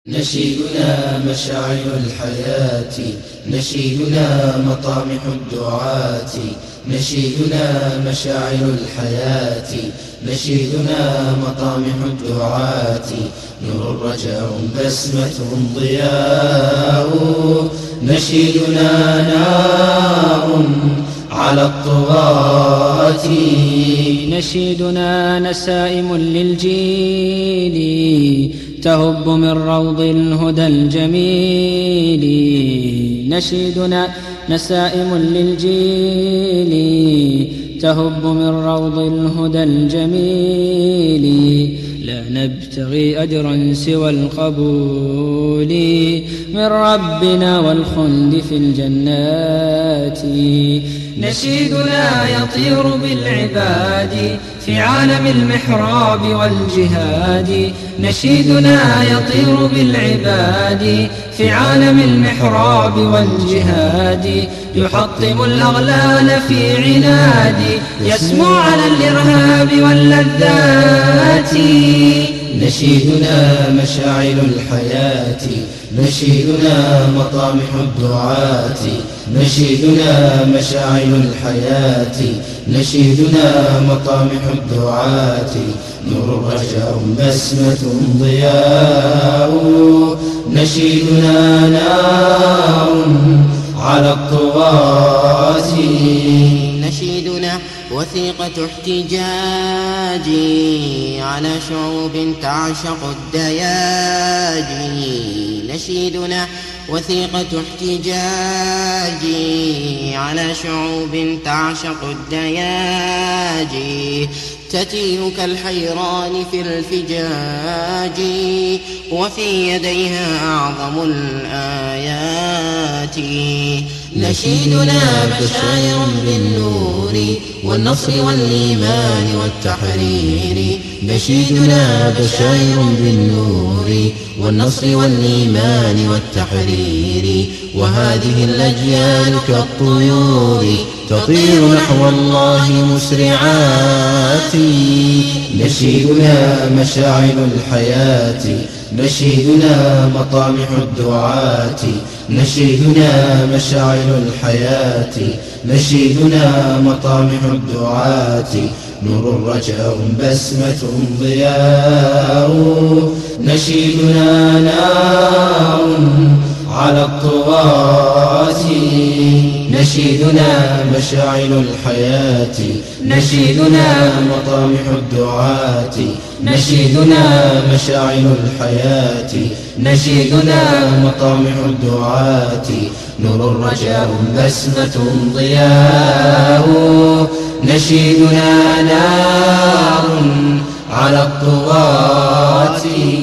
نشيدنا مشاعر الحياة، نشيدنا مطامح الدعاة، نشيدنا مشاعر الحياة، نشيدنا مطامح الدعاة. نور رجاء بسمة ضياء، نشيدنا نار على الطغاة. نشيدنا نسائم للجيل تهب من روض الهدى الجميل. نشيدنا نسائم للجيل تهب من روض الهدى الجميل. لا نبتغي أجرا سوى القبول من ربنا والخلد في الجنات. نشيدنا يطير بالعباد في عالم المحراب والجهاد. نشيدنا يطير بالعباد في عالم المحراب والجهاد. يحطم الأغلال في عناد، يسمو على الإرهاب واللذات. نشيدنا مشاعر الحياة، نشيدنا مطامح الدعاة، نشيدنا مشاعر الحياة، نشيدنا مطامح الدعاة. نور رجاء بسمة ضياء، نشيدنا نار على الطغاة. نشيدنا وثيقة احتجاج على شعوب تعشق الدياج. نشيدنا وثيقة احتجاج على شعوب تعشق الدياج. تتيه كالحيران في الفجاج، وفي يديها أعظم الآيات. نشيدنا بشائر بالنور والنصر والإيمان والتحرير. نشيدنا بشائر بالنور والنصر والإيمان والتحرير. وهذه الأجيال كالطيور تطير نحو الله مسرعات. نشيدنا مشاعر الحياة، نشيدنا مطامح الدعاة، نشيدنا مشاعر الحياة، نشيدنا مطامح الدعاة. نور رجاء بسمة ضياء، نشيدنا نار على الطغاة. نشيدنا مشاعر الحياة، نشيدنا مطامح الدعاة، نشيدنا مشاعر الحياة، نشيدنا مطامح الدعاة. نور رجاء بسمة ضياء، نشيدنا نار على الطغاة.